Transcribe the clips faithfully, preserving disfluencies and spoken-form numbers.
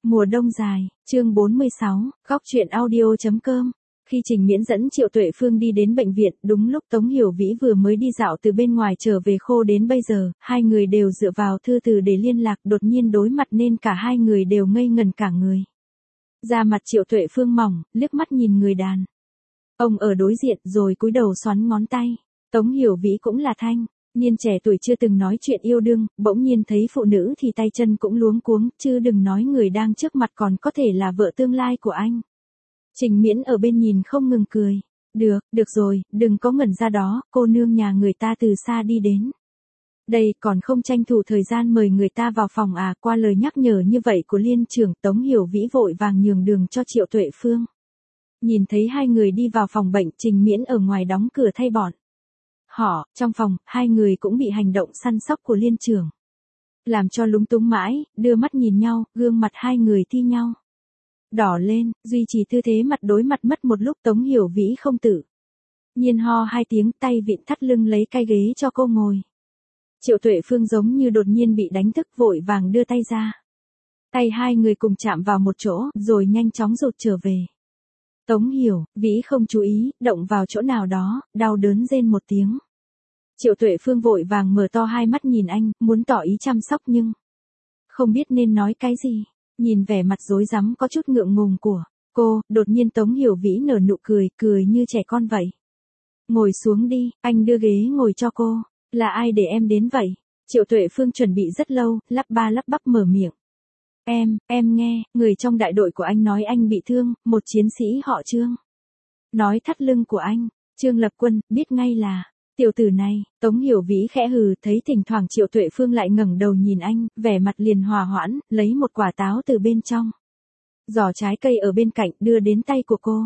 Mùa đông dài, chương bốn mươi sáu, góc truyện audio.com. Khi Trình Miễn dẫn Triệu Tuệ Phương đi đến bệnh viện, đúng lúc Tống Hiểu Vĩ vừa mới đi dạo từ bên ngoài trở về khô đến bây giờ, hai người đều dựa vào thư từ để liên lạc, đột nhiên đối mặt nên cả hai người đều ngây ngần cả người. Da mặt Triệu Tuệ Phương mỏng, liếc mắt nhìn người đàn ông ở đối diện rồi cúi đầu xoắn ngón tay. Tống Hiểu Vĩ cũng là thanh niên trẻ tuổi chưa từng nói chuyện yêu đương, bỗng nhiên thấy phụ nữ thì tay chân cũng luống cuống, chứ đừng nói người đang trước mặt còn có thể là vợ tương lai của anh. Trình Miễn ở bên nhìn không ngừng cười. Được, được rồi, đừng có ngẩn ra đó, cô nương nhà người ta từ xa đi đến đây còn không tranh thủ thời gian mời người ta vào phòng à. Qua lời nhắc nhở như vậy của liên trưởng, Tống Hiểu Vĩ vội vàng nhường đường cho Triệu Tuệ Phương. Nhìn thấy hai người đi vào phòng bệnh, Trình Miễn ở ngoài đóng cửa thay bọn họ. Trong phòng, hai người cũng bị hành động săn sóc của liên trưởng làm cho lúng túng mãi, đưa mắt nhìn nhau, gương mặt hai người thi nhau đỏ lên, duy trì tư thế mặt đối mặt mất một lúc. Tống Hiểu Vĩ không tự nhiên ho hai tiếng, tay vịn thắt lưng lấy cái ghế cho cô ngồi. Triệu Tuệ Phương giống như đột nhiên bị đánh thức, vội vàng đưa tay ra. Tay hai người cùng chạm vào một chỗ, rồi nhanh chóng rụt trở về. Tống Hiểu Vĩ không chú ý, động vào chỗ nào đó, đau đớn rên một tiếng. Triệu Tuệ Phương vội vàng mở to hai mắt nhìn anh, muốn tỏ ý chăm sóc nhưng không biết nên nói cái gì. Nhìn vẻ mặt rối rắm có chút ngượng ngùng của cô, đột nhiên Tống Hiểu Vĩ nở nụ cười, cười như trẻ con vậy. Ngồi xuống đi, anh đưa ghế ngồi cho cô. Là ai để em đến vậy? Triệu Tuệ Phương chuẩn bị rất lâu, lắp ba lắp bắp mở miệng. Em, em nghe, người trong đại đội của anh nói anh bị thương, một chiến sĩ họ Trương nói thắt lưng của anh, Trương Lập Quân, biết ngay là tiểu tử này. Tống Hiểu Vĩ khẽ hừ, thấy thỉnh thoảng Triệu Tuệ Phương lại ngẩng đầu nhìn anh, vẻ mặt liền hòa hoãn, lấy một quả táo từ bên trong giỏ trái cây ở bên cạnh đưa đến tay của cô.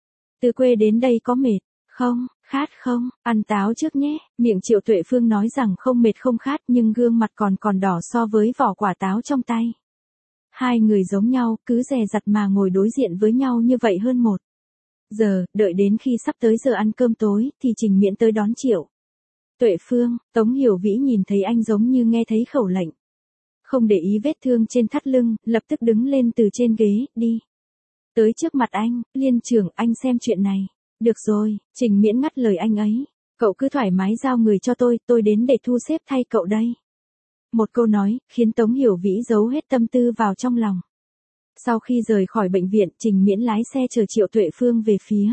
Từ quê đến đây có mệt không, khát không, ăn táo trước nhé. Miệng Triệu Tuệ Phương nói rằng không mệt không khát, nhưng gương mặt còn còn đỏ so với vỏ quả táo trong tay. Hai người giống nhau, cứ dè dặt mà ngồi đối diện với nhau như vậy hơn một giờ, đợi đến khi sắp tới giờ ăn cơm tối, thì Trình Miễn tới đón Triệu Tuệ Phương. Tống Hiểu Vĩ nhìn thấy anh giống như nghe thấy khẩu lệnh. Không để ý vết thương trên thắt lưng, lập tức đứng lên từ trên ghế, đi tới trước mặt anh. Liên trưởng, anh xem chuyện này. Được rồi, Trình Miễn ngắt lời anh ấy. Cậu cứ thoải mái giao người cho tôi, tôi đến để thu xếp thay cậu đây. Một câu nói, khiến Tống Hiểu Vĩ giấu hết tâm tư vào trong lòng. Sau khi rời khỏi bệnh viện, Trình Miễn lái xe chở Triệu Tuệ Phương về phía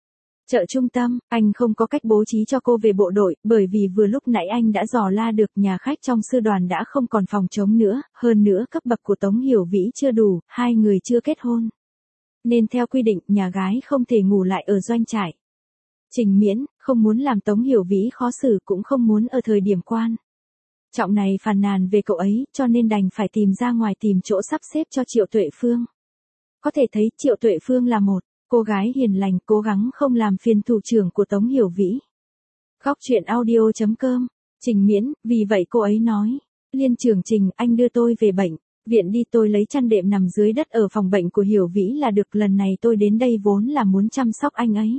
chợ trung tâm. Anh không có cách bố trí cho cô về bộ đội, bởi vì vừa lúc nãy anh đã dò la được nhà khách trong sư đoàn đã không còn phòng trống nữa, hơn nữa cấp bậc của Tống Hiểu Vĩ chưa đủ, hai người chưa kết hôn. Nên theo quy định, nhà gái không thể ngủ lại ở doanh trại. Trình Miễn không muốn làm Tống Hiểu Vĩ khó xử, cũng không muốn ở thời điểm quan trọng này phàn nàn về cậu ấy, cho nên đành phải tìm ra ngoài tìm chỗ sắp xếp cho Triệu Tuệ Phương. Có thể thấy Triệu Tuệ Phương là một cô gái hiền lành, cố gắng không làm phiền thủ trưởng của Tống Hiểu Vĩ. Góc truyện audio.com. Trình Miễn, vì vậy cô ấy nói. Liên trưởng Trình, anh đưa tôi về bệnh viện đi, tôi lấy chăn đệm nằm dưới đất ở phòng bệnh của Hiểu Vĩ là được, lần này tôi đến đây vốn là muốn chăm sóc anh ấy.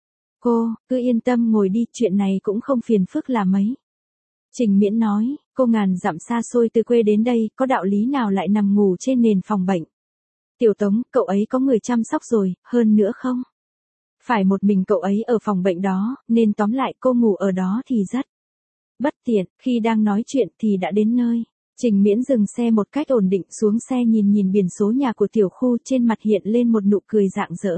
Cô, cứ yên tâm ngồi đi, chuyện này cũng không phiền phức là mấy. Trình Miễn nói, cô ngàn dặm xa xôi từ quê đến đây, có đạo lý nào lại nằm ngủ trên nền phòng bệnh. Tiểu Tống, cậu ấy có người chăm sóc rồi, hơn nữa không phải một mình cậu ấy ở phòng bệnh đó, nên tóm lại cô ngủ ở đó thì rất bất tiện. Khi đang nói chuyện thì đã đến nơi. Trình Miễn dừng xe một cách ổn định, xuống xe nhìn nhìn biển số nhà của tiểu khu, trên mặt hiện lên một nụ cười rạng rỡ.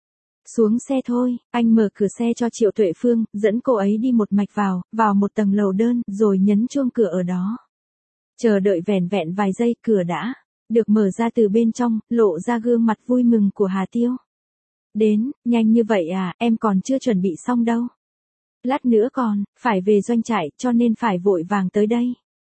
Xuống xe thôi, anh mở cửa xe cho Triệu Tuệ Phương, dẫn cô ấy đi một mạch vào, vào một tầng lầu đơn, rồi nhấn chuông cửa ở đó. Chờ đợi vẻn vẹn vài giây, cửa đã được mở ra, từ bên trong, lộ ra gương mặt vui mừng của Hà Tiêu. Đến, nhanh như vậy à, em còn chưa chuẩn bị xong đâu. Lát nữa còn phải về doanh trại, cho nên phải vội vàng tới đây.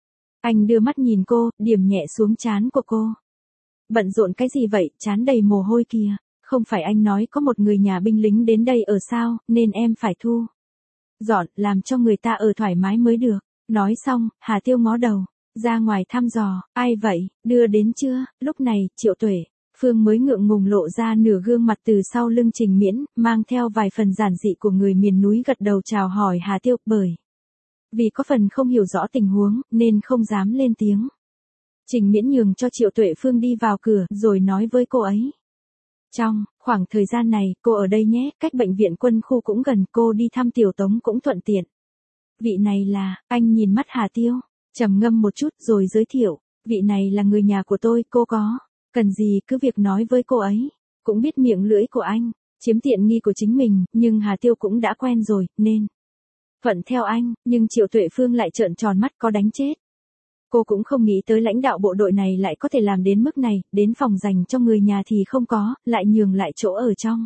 Anh đưa mắt nhìn cô, điểm nhẹ xuống trán của cô. Bận rộn cái gì vậy, trán đầy mồ hôi kìa. Không phải anh nói có một người nhà binh lính đến đây ở sao, nên em phải thu dọn, làm cho người ta ở thoải mái mới được. Nói xong, Hà Tiêu ngó đầu ra ngoài thăm dò, ai vậy, đưa đến chưa? Lúc này, Triệu Tuệ Phương mới ngượng ngùng lộ ra nửa gương mặt từ sau lưng Trình Miễn, mang theo vài phần giản dị của người miền núi, gật đầu chào hỏi Hà Tiêu, bởi vì có phần không hiểu rõ tình huống, nên không dám lên tiếng. Trình Miễn nhường cho Triệu Tuệ Phương đi vào cửa, rồi nói với cô ấy. Trong khoảng thời gian này, cô ở đây nhé, cách bệnh viện quân khu cũng gần, cô đi thăm Tiểu Tống cũng thuận tiện. Vị này là, anh nhìn mắt Hà Tiêu, trầm ngâm một chút rồi giới thiệu, vị này là người nhà của tôi, cô có cần gì cứ việc nói với cô ấy. Cũng biết miệng lưỡi của anh, chiếm tiện nghi của chính mình, nhưng Hà Tiêu cũng đã quen rồi, nên thuận theo anh, nhưng Triệu Tuệ Phương lại trợn tròn mắt có đánh chết. Cô cũng không nghĩ tới lãnh đạo bộ đội này lại có thể làm đến mức này, đến phòng dành cho người nhà thì không có, lại nhường lại chỗ ở trong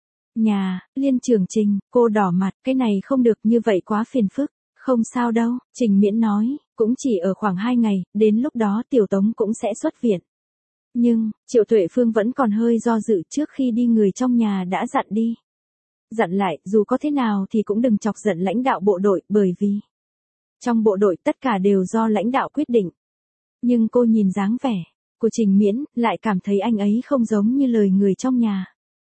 nhà. Liên Trường Trình, cô đỏ mặt, cái này không được, như vậy quá phiền phức. Không sao đâu, Trình Miễn nói, cũng chỉ ở khoảng hai ngày, đến lúc đó Tiểu Tống cũng sẽ xuất viện. Nhưng, Triệu Tuệ Phương vẫn còn hơi do dự, trước khi đi người trong nhà đã dặn đi. Dặn lại, dù có thế nào thì cũng đừng chọc giận lãnh đạo bộ đội, bởi vì trong bộ đội tất cả đều do lãnh đạo quyết định. Nhưng cô nhìn dáng vẻ của Trình Miễn, lại cảm thấy anh ấy không giống như lời người trong nhà.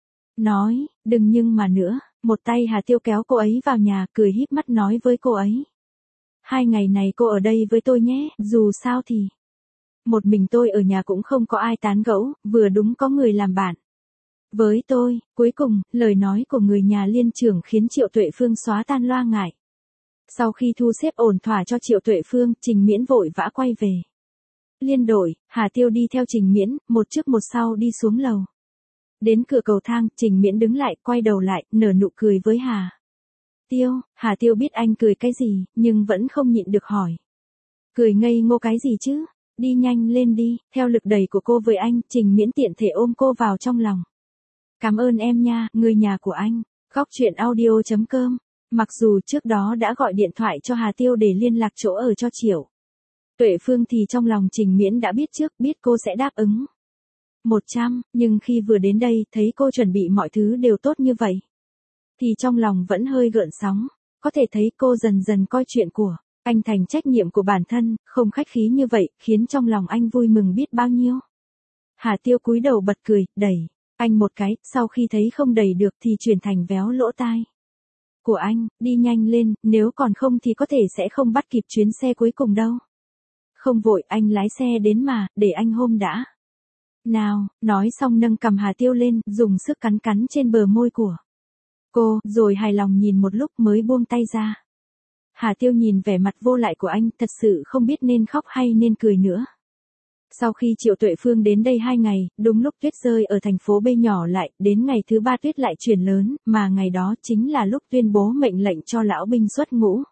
Nói, đừng nhưng mà nữa, một tay Hà Tiêu kéo cô ấy vào nhà, cười híp mắt nói với cô ấy. Hai ngày này cô ở đây với tôi nhé, dù sao thì một mình tôi ở nhà cũng không có ai tán gẫu, vừa đúng có người làm bạn với tôi. Cuối cùng, lời nói của người nhà Liên trưởng khiến Triệu Tuệ Phương xóa tan lo ngại. Sau khi thu xếp ổn thỏa cho Triệu Tuệ Phương, Trình Miễn vội vã quay về Liên đội, Hà Tiêu đi theo Trình Miễn, một trước một sau đi xuống lầu. Đến cửa cầu thang, Trình Miễn đứng lại, quay đầu lại, nở nụ cười với Hà Tiêu. Hà Tiêu biết anh cười cái gì, nhưng vẫn không nhịn được hỏi. Cười ngây ngô cái gì chứ? Đi nhanh lên đi. Theo lực đẩy của cô với anh, Trình Miễn tiện thể ôm cô vào trong lòng. Cảm ơn em nha, người nhà của anh. Góc truyện audio chấm com. Mặc dù trước đó đã gọi điện thoại cho Hà Tiêu để liên lạc chỗ ở cho Triệu Tuệ Phương thì trong lòng Trình Miễn đã biết trước, biết cô sẽ đáp ứng một trăm, nhưng khi vừa đến đây, thấy cô chuẩn bị mọi thứ đều tốt như vậy, thì trong lòng vẫn hơi gợn sóng. Có thể thấy cô dần dần coi chuyện của anh thành trách nhiệm của bản thân, không khách khí như vậy, khiến trong lòng anh vui mừng biết bao nhiêu. Hà Tiêu cúi đầu bật cười, đẩy anh một cái, sau khi thấy không đẩy được thì chuyển thành véo lỗ tai của anh, đi nhanh lên, nếu còn không thì có thể sẽ không bắt kịp chuyến xe cuối cùng đâu. Không vội, anh lái xe đến mà, để anh hôm đã. Nào, nói xong nâng cằm Hà Tiêu lên, dùng sức cắn cắn trên bờ môi của cô, rồi hài lòng nhìn một lúc mới buông tay ra. Hà Tiêu nhìn vẻ mặt vô lại của anh, thật sự không biết nên khóc hay nên cười nữa. Sau khi Triệu Tuệ Phương đến đây hai ngày, đúng lúc tuyết rơi ở thành phố B nhỏ lại, đến ngày thứ ba tuyết lại chuyển lớn, mà ngày đó chính là lúc tuyên bố mệnh lệnh cho lão binh xuất ngũ.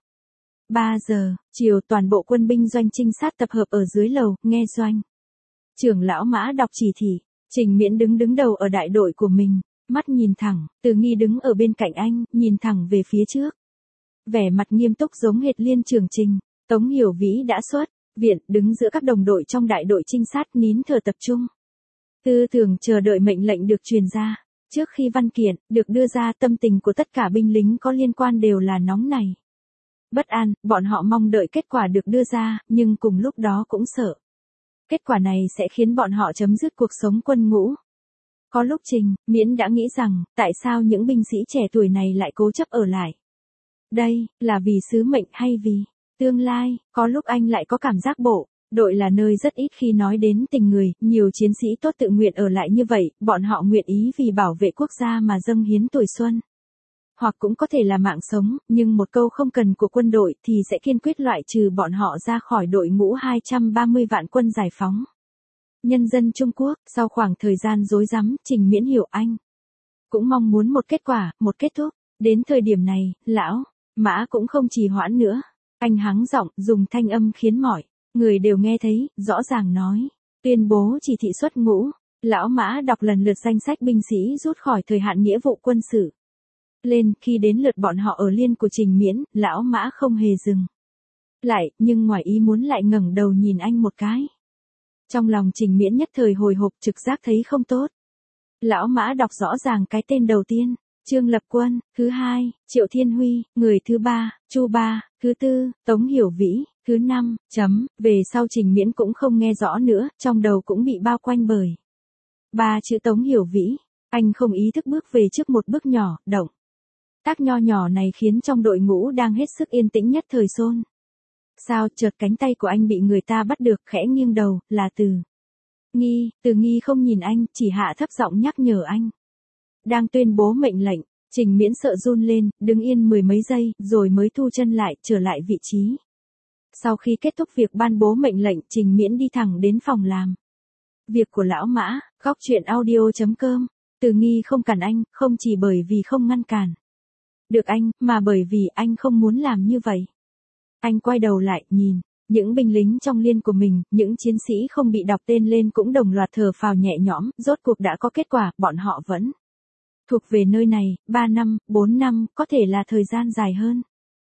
ba giờ, chiều toàn bộ quân binh doanh trinh sát tập hợp ở dưới lầu, nghe doanh trưởng lão Mã đọc chỉ thị. Trình Miễn đứng đứng đầu ở đại đội của mình, mắt nhìn thẳng, Từ Nghi đứng ở bên cạnh anh, nhìn thẳng về phía trước. Vẻ mặt nghiêm túc giống hệt Liên Trường Trình. Tống Hiểu Vĩ đã xuất viện, đứng giữa các đồng đội trong đại đội trinh sát nín thở tập trung. Tư tưởng chờ đợi mệnh lệnh được truyền ra. Trước khi văn kiện được đưa ra, tâm tình của tất cả binh lính có liên quan đều là nóng nảy, bất an, bọn họ mong đợi kết quả được đưa ra, nhưng cùng lúc đó cũng sợ. Kết quả này sẽ khiến bọn họ chấm dứt cuộc sống quân ngũ. Có lúc Trình Miễn đã nghĩ rằng, tại sao những binh sĩ trẻ tuổi này lại cố chấp ở lại đây, là vì sứ mệnh hay vì tương lai. Có lúc anh lại có cảm giác bộ đội là nơi rất ít khi nói đến tình người, nhiều chiến sĩ tốt tự nguyện ở lại như vậy, bọn họ nguyện ý vì bảo vệ quốc gia mà dâng hiến tuổi xuân. Hoặc cũng có thể là mạng sống, nhưng một câu không cần của quân đội thì sẽ kiên quyết loại trừ bọn họ ra khỏi đội ngũ hai trăm ba mươi vạn quân giải phóng nhân dân Trung Quốc. Sau khoảng thời gian rối rắm, Trình Miễn hiểu anh cũng mong muốn một kết quả, một kết thúc. Đến thời điểm này, lão Mã cũng không trì hoãn nữa. Anh hắng giọng, dùng thanh âm khiến mọi người đều nghe thấy, rõ ràng nói. Tuyên bố chỉ thị xuất ngũ. Lão Mã đọc lần lượt danh sách binh sĩ rút khỏi thời hạn nghĩa vụ quân sự lên. Khi đến lượt bọn họ ở liên của Trình Miễn, lão Mã không hề dừng lại, nhưng ngoài ý muốn lại ngẩng đầu nhìn anh một cái. Trong lòng Trình Miễn nhất thời hồi hộp, trực giác thấy không tốt. Lão Mã đọc rõ ràng cái tên đầu tiên, Trương Lập Quân, thứ hai, Triệu Thiên Huy, người thứ ba, Chu Ba, thứ tư, Tống Hiểu Vĩ, thứ năm, chấm, về sau Trình Miễn cũng không nghe rõ nữa, trong đầu cũng bị bao quanh bởi ba chữ Tống Hiểu Vĩ. Anh không ý thức bước về trước một bước nhỏ, động tác nho nhỏ này khiến trong đội ngũ đang hết sức yên tĩnh nhất thời xôn Sao, chợt cánh tay của anh bị người ta bắt được, khẽ nghiêng đầu, là Từ Nghi. Từ Nghi không nhìn anh, chỉ hạ thấp giọng nhắc nhở anh. Đang tuyên bố mệnh lệnh, Trình Miễn sợ run lên, đứng yên mười mấy giây, rồi mới thu chân lại, trở lại vị trí. Sau khi kết thúc việc ban bố mệnh lệnh, Trình Miễn đi thẳng đến phòng làm việc của lão Mã. Góc truyện audio chấm com. Từ Nghi không cản anh, không chỉ bởi vì không ngăn cản được anh, mà bởi vì anh không muốn làm như vậy. Anh quay đầu lại, nhìn những binh lính trong liên của mình, những chiến sĩ không bị đọc tên lên cũng đồng loạt thở phào nhẹ nhõm, rốt cuộc đã có kết quả, bọn họ vẫn thuộc về nơi này, ba năm, bốn năm, có thể là thời gian dài hơn.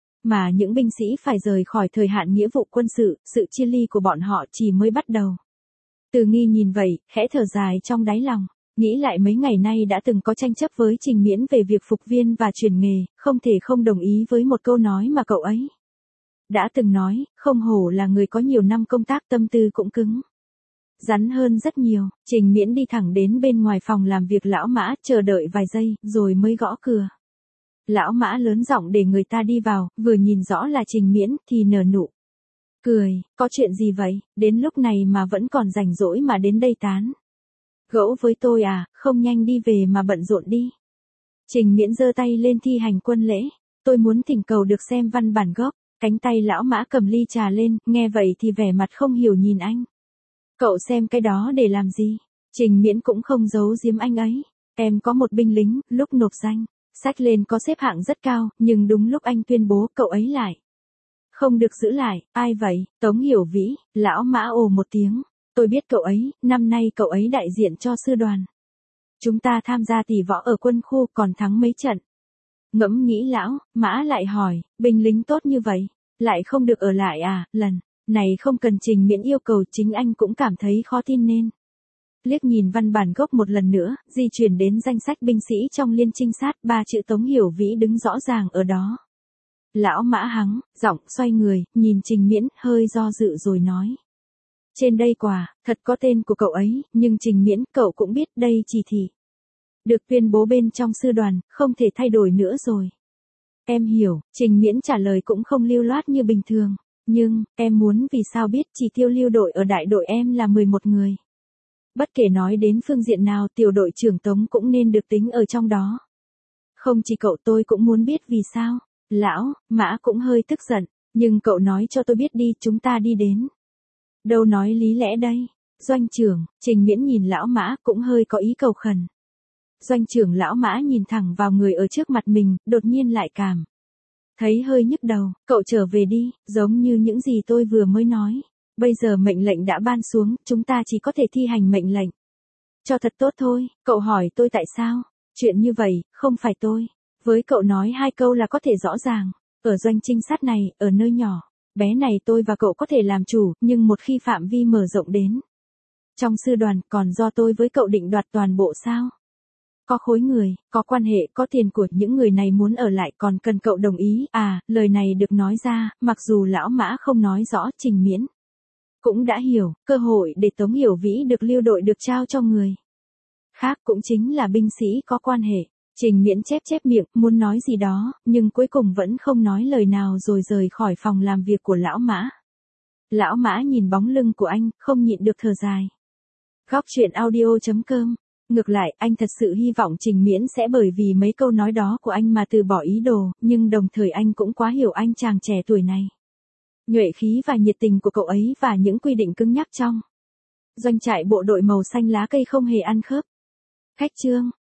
Mà những binh sĩ phải rời khỏi thời hạn nghĩa vụ quân sự, sự chia ly của bọn họ chỉ mới bắt đầu. Từ Nghi nhìn vậy, khẽ thở dài trong đáy lòng, nghĩ lại mấy ngày nay đã từng có tranh chấp với Trình Miễn về việc phục viên và chuyển nghề, không thể không đồng ý với một câu nói mà cậu ấy đã từng nói, không hổ là người có nhiều năm công tác, tâm tư cũng cứng rắn hơn rất nhiều. Trình Miễn đi thẳng đến bên ngoài phòng làm việc lão Mã, chờ đợi vài giây, rồi mới gõ cửa. Lão Mã lớn giọng để người ta đi vào, vừa nhìn rõ là Trình Miễn, thì nở nụ cười. Có chuyện gì vậy, đến lúc này mà vẫn còn rảnh rỗi mà đến đây tán gẫu với tôi à, không nhanh đi về mà bận rộn đi. Trình Miễn giơ tay lên thi hành quân lễ. Tôi muốn thỉnh cầu được xem văn bản gốc. Cánh tay lão Mã cầm ly trà lên, nghe vậy thì vẻ mặt không hiểu nhìn anh. Cậu xem cái đó để làm gì? Trình Miễn cũng không giấu giếm anh ấy. Em có một binh lính, lúc nộp danh sách lên có xếp hạng rất cao, nhưng đúng lúc anh tuyên bố, cậu ấy lại không được giữ lại. Ai vậy? Tống Hiểu Vĩ. Lão Mã ồ một tiếng. Tôi biết cậu ấy, năm nay cậu ấy đại diện cho sư đoàn chúng ta tham gia tỷ võ ở quân khu, còn thắng mấy trận. Ngẫm nghĩ lão Mã lại hỏi, binh lính tốt như vậy, lại không được ở lại à? Lần này không cần Trình Miễn yêu cầu, chính anh cũng cảm thấy khó tin nên liếc nhìn văn bản gốc một lần nữa, di chuyển đến danh sách binh sĩ trong liên trinh sát, ba chữ Tống Hiểu Vĩ đứng rõ ràng ở đó. Lão Mã hắng giọng, xoay người, nhìn Trình Miễn, hơi do dự rồi nói. Trên đây quả thật có tên của cậu ấy, nhưng Trình Miễn, cậu cũng biết đây chỉ thị được tuyên bố bên trong sư đoàn, không thể thay đổi nữa rồi. Em hiểu. Trình Miễn trả lời cũng không lưu loát như bình thường. Nhưng, em muốn vì sao biết chỉ tiêu lưu đội ở đại đội em là mười một người. Bất kể nói đến phương diện nào, tiểu đội trưởng Tống cũng nên được tính ở trong đó. Không chỉ cậu, tôi cũng muốn biết vì sao. Lão Mã cũng hơi tức giận. Nhưng cậu nói cho tôi biết đi, chúng ta đi đến đâu nói lý lẽ đây. Doanh trưởng. Trình Miễn nhìn lão Mã, cũng hơi có ý cầu khẩn. Doanh trưởng. Lão Mã nhìn thẳng vào người ở trước mặt mình, đột nhiên lại cảm thấy hơi nhức đầu. Cậu trở về đi, giống như những gì tôi vừa mới nói. Bây giờ mệnh lệnh đã ban xuống, chúng ta chỉ có thể thi hành mệnh lệnh cho thật tốt thôi. Cậu hỏi tôi tại sao? Chuyện như vậy, không phải tôi với cậu nói hai câu là có thể rõ ràng. Ở doanh trinh sát này, ở nơi nhỏ bé này, tôi và cậu có thể làm chủ, nhưng một khi phạm vi mở rộng đến trong sư đoàn, còn do tôi với cậu định đoạt toàn bộ sao? Có khối người, có quan hệ, có tiền của những người này muốn ở lại, còn cần cậu đồng ý. À, lời này được nói ra, mặc dù lão Mã không nói rõ, Trình Miễn cũng đã hiểu, cơ hội để Tống Hiểu Vĩ được lưu đội được trao cho người khác, cũng chính là binh sĩ có quan hệ. Trình Miễn chép chép miệng, muốn nói gì đó, nhưng cuối cùng vẫn không nói lời nào, rồi rời khỏi phòng làm việc của lão Mã. Lão Mã nhìn bóng lưng của anh, không nhịn được thở dài. Góc truyện audio chấm com. Ngược lại, anh thật sự hy vọng Trình Miễn sẽ bởi vì mấy câu nói đó của anh mà từ bỏ ý đồ, nhưng đồng thời anh cũng quá hiểu anh chàng trẻ tuổi này. Nhuệ khí và nhiệt tình của cậu ấy và những quy định cứng nhắc trong doanh trại bộ đội màu xanh lá cây không hề ăn khớp. Khách chương.